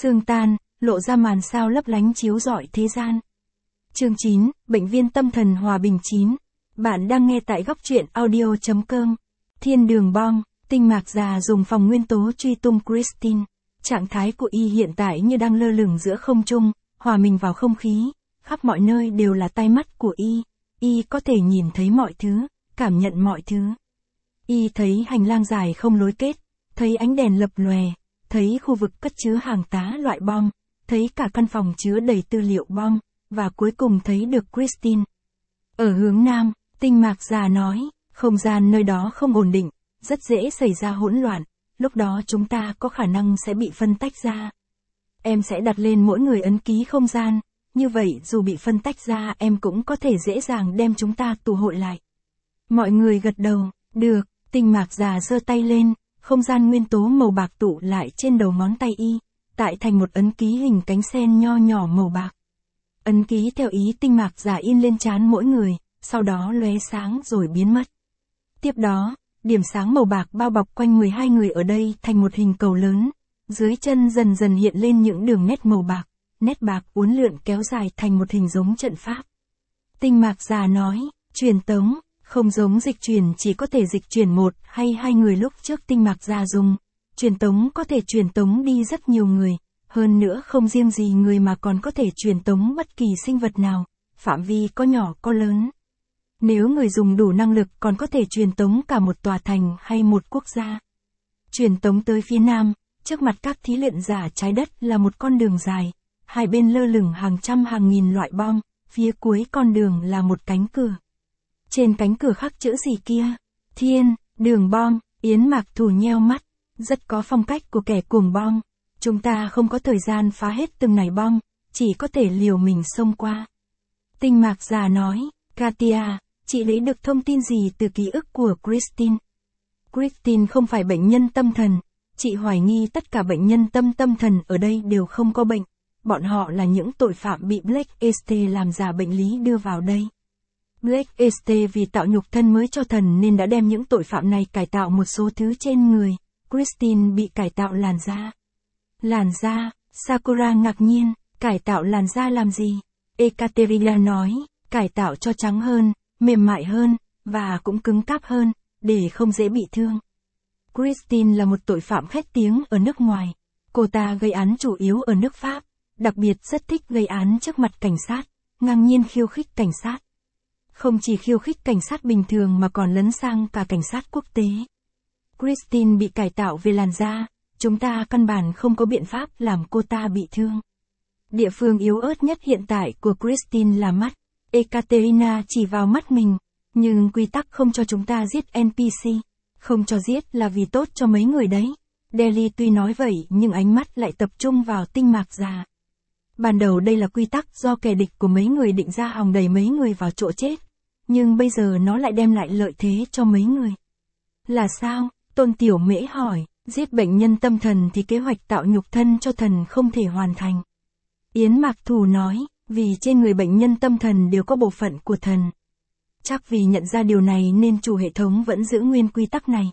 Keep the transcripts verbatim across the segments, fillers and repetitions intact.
Sương tan, lộ ra màn sao lấp lánh chiếu rọi thế gian. Chương chín, Bệnh viên tâm thần Hòa Bình chín. Bạn đang nghe tại góc truyện audio chấm com. Thiên đường bom, tinh mạc già dùng phòng nguyên tố truy tung Christine. Trạng thái của y hiện tại như đang lơ lửng giữa không trung, hòa mình vào không khí, khắp mọi nơi đều là tai mắt của y. Y có thể nhìn thấy mọi thứ, cảm nhận mọi thứ. Y thấy hành lang dài không lối kết, thấy ánh đèn lập lòe, thấy khu vực cất chứa hàng tá loại bom, thấy cả căn phòng chứa đầy tư liệu bom, và cuối cùng thấy được Christine. Ở hướng nam, tinh mạc già nói, không gian nơi đó không ổn định, rất dễ xảy ra hỗn loạn, lúc đó chúng ta có khả năng sẽ bị phân tách ra. Em sẽ đặt lên mỗi người ấn ký không gian, như vậy dù bị phân tách ra em cũng có thể dễ dàng đem chúng ta tụ hội lại. Mọi người gật đầu, được, tinh mạc già giơ tay lên, không gian nguyên tố màu bạc tụ lại trên đầu ngón tay y, tại thành một ấn ký hình cánh sen nho nhỏ màu bạc. Ấn ký theo ý tinh mạc già in lên trán mỗi người, sau đó lóe sáng rồi biến mất. Tiếp đó, điểm sáng màu bạc bao bọc quanh mười hai người ở đây thành một hình cầu lớn, dưới chân dần dần hiện lên những đường nét màu bạc, nét bạc uốn lượn kéo dài thành một hình giống trận pháp. Tinh mạc già nói, truyền tống, không giống dịch chuyển chỉ có thể dịch chuyển một hay hai người lúc trước tinh mạc già dùng, truyền tống có thể truyền tống đi rất nhiều người, hơn nữa không riêng gì người mà còn có thể truyền tống bất kỳ sinh vật nào, phạm vi có nhỏ có lớn. Nếu người dùng đủ năng lực còn có thể truyền tống cả một tòa thành hay một quốc gia. Truyền tống tới phía nam, trước mặt các thí luyện giả trái đất là một con đường dài, hai bên lơ lửng hàng trăm hàng nghìn loại bom, phía cuối con đường là một cánh cửa. Trên cánh cửa khắc chữ gì kia? Thiên, đường bom, Yến Mạc Thù nheo mắt, rất có phong cách của kẻ cuồng bom. Chúng ta không có thời gian phá hết từng nải bom, chỉ có thể liều mình xông qua. Tinh mạc già nói, Katia, chị lấy được thông tin gì từ ký ức của Christine? Christine không phải bệnh nhân tâm thần, chị hoài nghi tất cả bệnh nhân tâm tâm thần ở đây đều không có bệnh. Bọn họ là những tội phạm bị Black Este làm giả bệnh lý đưa vào đây. Black Este vì tạo nhục thân mới cho thần nên đã đem những tội phạm này cải tạo một số thứ trên người. Christine bị cải tạo làn da. Làn da, Sakura ngạc nhiên, cải tạo làn da làm gì? Ekaterina nói, cải tạo cho trắng hơn, mềm mại hơn, và cũng cứng cáp hơn, để không dễ bị thương. Christine là một tội phạm khét tiếng ở nước ngoài. Cô ta gây án chủ yếu ở nước Pháp, đặc biệt rất thích gây án trước mặt cảnh sát, ngang nhiên khiêu khích cảnh sát. Không chỉ khiêu khích cảnh sát bình thường mà còn lấn sang cả cảnh sát quốc tế. Christine bị cải tạo về làn da, chúng ta căn bản không có biện pháp làm cô ta bị thương. Địa phương yếu ớt nhất hiện tại của Christine là mắt. Ekaterina chỉ vào mắt mình, nhưng quy tắc không cho chúng ta giết en pê xê, không cho giết là vì tốt cho mấy người đấy. Delhi tuy nói vậy nhưng ánh mắt lại tập trung vào tinh mạc già. Ban đầu đây là quy tắc do kẻ địch của mấy người định ra hòng đẩy mấy người vào chỗ chết, nhưng bây giờ nó lại đem lại lợi thế cho mấy người. Là sao? Tôn Tiểu Mễ hỏi, giết bệnh nhân tâm thần thì kế hoạch tạo nhục thân cho thần không thể hoàn thành. Yến Mạc Thù nói, vì trên người bệnh nhân tâm thần đều có bộ phận của thần. Chắc vì nhận ra điều này nên chủ hệ thống vẫn giữ nguyên quy tắc này.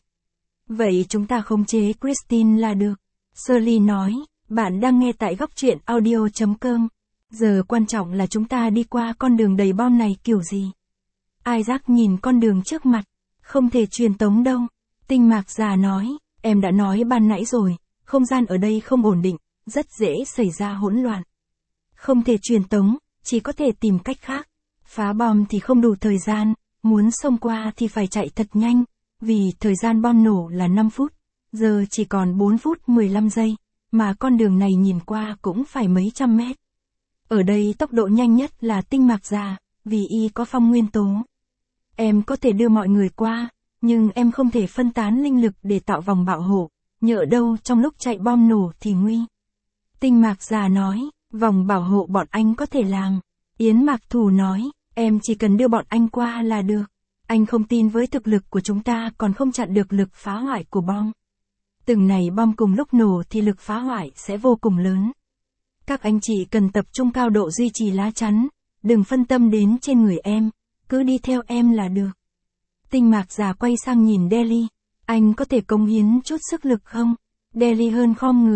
Vậy chúng ta khống chế Christine là được. Shirley nói, bạn đang nghe tại góc truyện audio chấm com. Giờ quan trọng là chúng ta đi qua con đường đầy bom này kiểu gì. Isaac nhìn con đường trước mặt, không thể truyền tống đâu. Tinh mạc già nói, em đã nói ban nãy rồi, không gian ở đây không ổn định, rất dễ xảy ra hỗn loạn. Không thể truyền tống, chỉ có thể tìm cách khác. Phá bom thì không đủ thời gian, muốn xông qua thì phải chạy thật nhanh, vì thời gian bom nổ là năm phút, giờ chỉ còn bốn phút mười lăm giây, mà con đường này nhìn qua cũng phải mấy trăm mét. Ở đây tốc độ nhanh nhất là tinh mạc già, vì y có phong nguyên tố. Em có thể đưa mọi người qua, nhưng em không thể phân tán linh lực để tạo vòng bảo hộ, nhỡ đâu trong lúc chạy bom nổ thì nguy. Tinh mạc già nói, vòng bảo hộ bọn anh có thể làm. Yến Mạc Thù nói, em chỉ cần đưa bọn anh qua là được. Anh không tin với thực lực của chúng ta còn không chặn được lực phá hoại của bom. Từng này bom cùng lúc nổ thì lực phá hoại sẽ vô cùng lớn. Các anh chị cần tập trung cao độ duy trì lá chắn, đừng phân tâm đến trên người em, cứ đi theo em là được. Tinh mạc già quay sang nhìn Delhi, anh có thể cống hiến chút sức lực không? Delhi hơn khom người,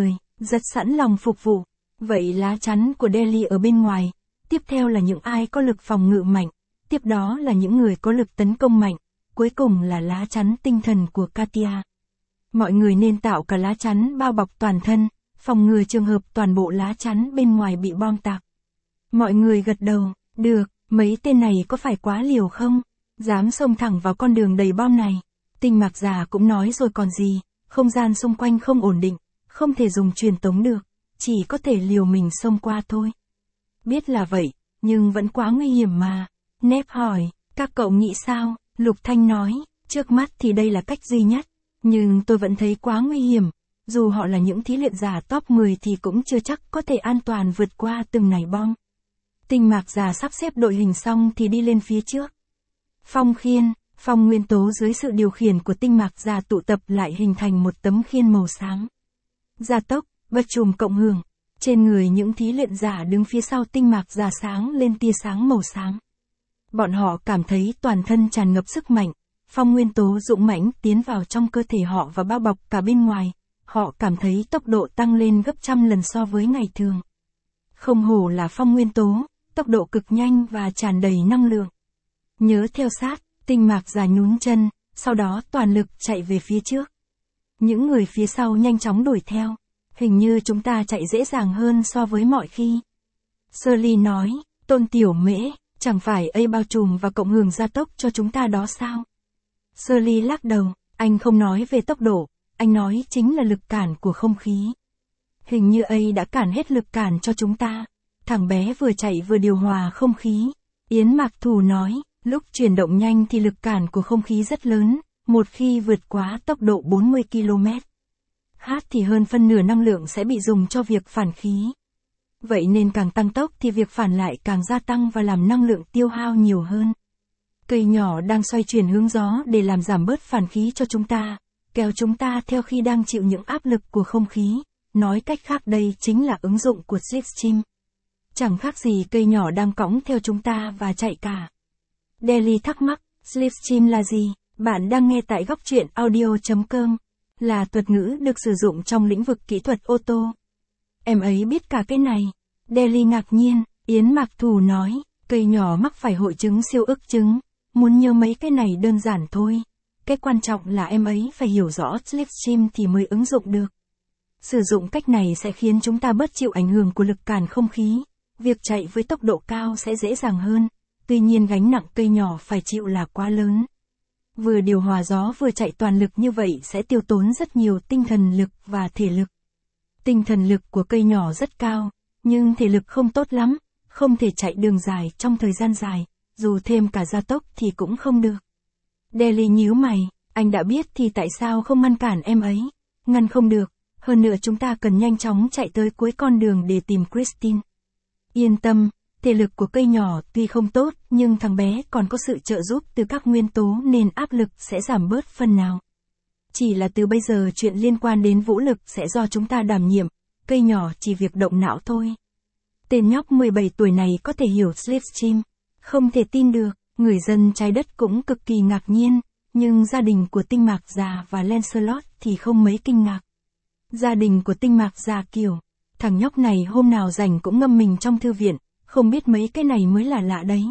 rất sẵn lòng phục vụ. Vậy lá chắn của Delhi ở bên ngoài, tiếp theo là những ai có lực phòng ngự mạnh, tiếp đó là những người có lực tấn công mạnh, cuối cùng là lá chắn tinh thần của Katia. Mọi người nên tạo cả lá chắn bao bọc toàn thân, phòng ngừa trường hợp toàn bộ lá chắn bên ngoài bị bom tạc. Mọi người gật đầu, được, mấy tên này có phải quá liều không? Dám xông thẳng vào con đường đầy bom này. Tinh Mạc già cũng nói rồi còn gì, không gian xung quanh không ổn định, không thể dùng truyền tống được, chỉ có thể liều mình xông qua thôi. Biết là vậy, nhưng vẫn quá nguy hiểm mà. Nép hỏi, các cậu nghĩ sao? Lục Thanh nói, trước mắt thì đây là cách duy nhất, nhưng tôi vẫn thấy quá nguy hiểm. Dù họ là những thí luyện giả top mười thì cũng chưa chắc có thể an toàn vượt qua từng nảy bom. Tinh Mạc già sắp xếp đội hình xong thì đi lên phía trước. Phong khiên, phong nguyên tố dưới sự điều khiển của Tinh Mạc già tụ tập lại hình thành một tấm khiên màu xám. Gia tốc, bất trùm cộng hưởng. Trên người những thí luyện giả đứng phía sau Tinh Mạc già sáng lên tia sáng màu xám. Bọn họ cảm thấy toàn thân tràn ngập sức mạnh, phong nguyên tố dũng mãnh tiến vào trong cơ thể họ và bao bọc cả bên ngoài. Họ cảm thấy tốc độ tăng lên gấp trăm lần so với ngày thường. Không hổ là phong nguyên tố, tốc độ cực nhanh và tràn đầy năng lượng. Nhớ theo sát, Tinh Mạc già nhún chân, sau đó toàn lực chạy về phía trước. Những người phía sau nhanh chóng đuổi theo. Hình như chúng ta chạy dễ dàng hơn so với mọi khi. Shirley nói, Tôn Tiểu Mễ, chẳng phải A bao trùm và cộng hưởng gia tốc cho chúng ta đó sao? Shirley lắc đầu, anh không nói về tốc độ, anh nói chính là lực cản của không khí. Hình như A đã cản hết lực cản cho chúng ta. Thằng bé vừa chạy vừa điều hòa không khí. Yến Mạc Thù nói, lúc chuyển động nhanh thì lực cản của không khí rất lớn, một khi vượt quá tốc độ bốn mươi ki lô mét. H thì hơn phân nửa năng lượng sẽ bị dùng cho việc phản khí. Vậy nên càng tăng tốc thì việc phản lại càng gia tăng và làm năng lượng tiêu hao nhiều hơn. Cây nhỏ đang xoay chuyển hướng gió để làm giảm bớt phản khí cho chúng ta, kéo chúng ta theo khi đang chịu những áp lực của không khí. Nói cách khác đây chính là ứng dụng của Slipstream. Chẳng khác gì cây nhỏ đang cõng theo chúng ta và chạy cả. Delhi thắc mắc, Slipstream là gì? Bạn đang nghe tại góc truyện audio chấm com. Là thuật ngữ được sử dụng trong lĩnh vực kỹ thuật ô tô. Em ấy biết cả cái này. Delhi ngạc nhiên, Yến Mạc Thù nói, cây nhỏ mắc phải hội chứng siêu ức chứng. Muốn nhớ mấy cái này đơn giản thôi. Cái quan trọng là em ấy phải hiểu rõ Slipstream thì mới ứng dụng được. Sử dụng cách này sẽ khiến chúng ta bớt chịu ảnh hưởng của lực cản không khí. Việc chạy với tốc độ cao sẽ dễ dàng hơn. Tuy nhiên gánh nặng cây nhỏ phải chịu là quá lớn. Vừa điều hòa gió vừa chạy toàn lực như vậy sẽ tiêu tốn rất nhiều tinh thần lực và thể lực. Tinh thần lực của cây nhỏ rất cao, nhưng thể lực không tốt lắm, không thể chạy đường dài trong thời gian dài, dù thêm cả gia tốc thì cũng không được. Delhi nhíu mày, anh đã biết thì tại sao không ngăn cản em ấy? Ngăn không được, hơn nữa chúng ta cần nhanh chóng chạy tới cuối con đường để tìm Christine. Yên tâm. Thể lực của cây nhỏ tuy không tốt, nhưng thằng bé còn có sự trợ giúp từ các nguyên tố nên áp lực sẽ giảm bớt phần nào. Chỉ là từ bây giờ chuyện liên quan đến vũ lực sẽ do chúng ta đảm nhiệm, cây nhỏ chỉ việc động não thôi. Tên nhóc mười bảy tuổi này có thể hiểu Slipstream, không thể tin được, người dân trái đất cũng cực kỳ ngạc nhiên, nhưng gia đình của Tinh Mạc già và Lancelot thì không mấy kinh ngạc. Gia đình của Tinh Mạc già kiểu, thằng nhóc này hôm nào rảnh cũng ngâm mình trong thư viện. Không biết mấy cái này mới là lạ đấy.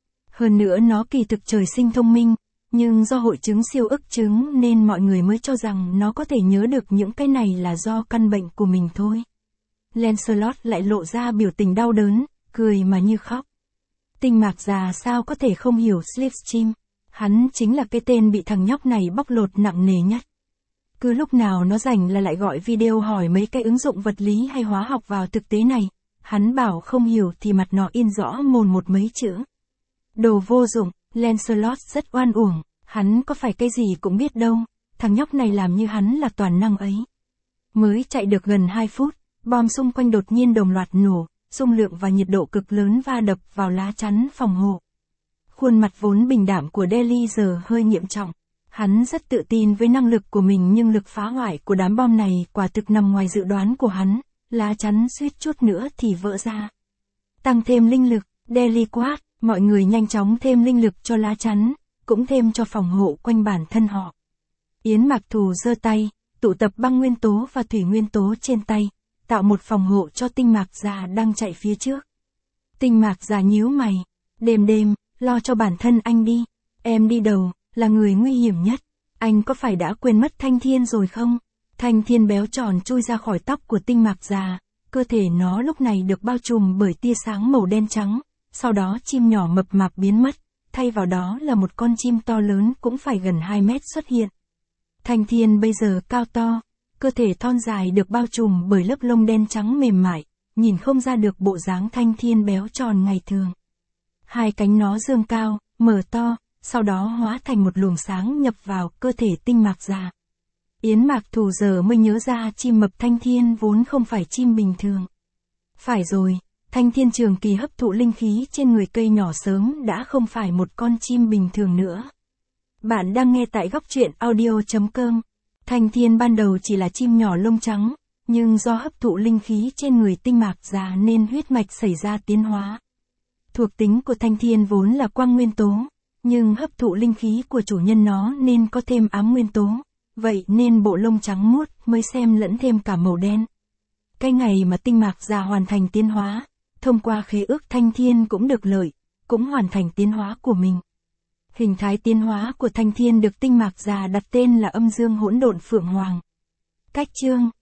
Hơn nữa nó kỳ thực trời sinh thông minh, nhưng do hội chứng siêu ức chứng nên mọi người mới cho rằng nó có thể nhớ được những cái này là do căn bệnh của mình thôi. Lancelot lại lộ ra biểu tình đau đớn, cười mà như khóc. Tinh Mạc già sao có thể không hiểu Slipstream, hắn chính là cái tên bị thằng nhóc này bóc lột nặng nề nhất. Cứ lúc nào nó rảnh là lại gọi video hỏi mấy cái ứng dụng vật lý hay hóa học vào thực tế này. Hắn bảo không hiểu thì mặt nọ in rõ mồn một mấy chữ. Đồ vô dụng, Lancelot rất oan uổng, hắn có phải cái gì cũng biết đâu, thằng nhóc này làm như hắn là toàn năng ấy. Mới chạy được gần hai phút, bom xung quanh đột nhiên đồng loạt nổ, xung lượng và nhiệt độ cực lớn va đập vào lá chắn phòng hộ. Khuôn mặt vốn bình đảm của Delhi giờ hơi nghiêm trọng. Hắn rất tự tin với năng lực của mình nhưng lực phá hoại của đám bom này quả thực nằm ngoài dự đoán của hắn. Lá chắn suýt chút nữa thì vỡ ra. Tăng thêm linh lực, Delhi quát, mọi người nhanh chóng thêm linh lực cho lá chắn, cũng thêm cho phòng hộ quanh bản thân họ. Yến Mạc Thù giơ tay, tụ tập băng nguyên tố và thủy nguyên tố trên tay, tạo một phòng hộ cho tinh mạc già đang chạy phía trước. Tinh mạc già nhíu mày, đêm đêm, lo cho bản thân anh đi, em đi đầu, là người nguy hiểm nhất, anh có phải đã quên mất Thanh Thiên rồi không? Thanh Thiên béo tròn chui ra khỏi tóc của tinh mạc già, cơ thể nó lúc này được bao trùm bởi tia sáng màu đen trắng, sau đó chim nhỏ mập mạp biến mất, thay vào đó là một con chim to lớn cũng phải gần hai mét xuất hiện. Thanh Thiên bây giờ cao to, cơ thể thon dài được bao trùm bởi lớp lông đen trắng mềm mại, nhìn không ra được bộ dáng Thanh Thiên béo tròn ngày thường. Hai cánh nó dương cao, mở to, sau đó hóa thành một luồng sáng nhập vào cơ thể tinh mạc già. Yến Mạc Thủ giờ mới nhớ ra chim mập Thanh Thiên vốn không phải chim bình thường. Phải rồi, Thanh Thiên trường kỳ hấp thụ linh khí trên người cây nhỏ sớm đã không phải một con chim bình thường nữa. Bạn đang nghe tại góc truyện audio chấm com. Thanh Thiên ban đầu chỉ là chim nhỏ lông trắng, nhưng do hấp thụ linh khí trên người tinh mạc già nên huyết mạch xảy ra tiến hóa. Thuộc tính của Thanh Thiên vốn là quang nguyên tố, nhưng hấp thụ linh khí của chủ nhân nó nên có thêm ám nguyên tố, vậy nên bộ lông trắng muốt mới xem lẫn thêm cả màu đen. Cái ngày mà tinh mạc già hoàn thành tiến hóa, thông qua khế ước Thanh Thiên cũng được lợi, cũng hoàn thành tiến hóa của mình. Hình thái tiến hóa của Thanh Thiên được tinh mạc già đặt tên là âm dương hỗn độn phượng hoàng. Cách chương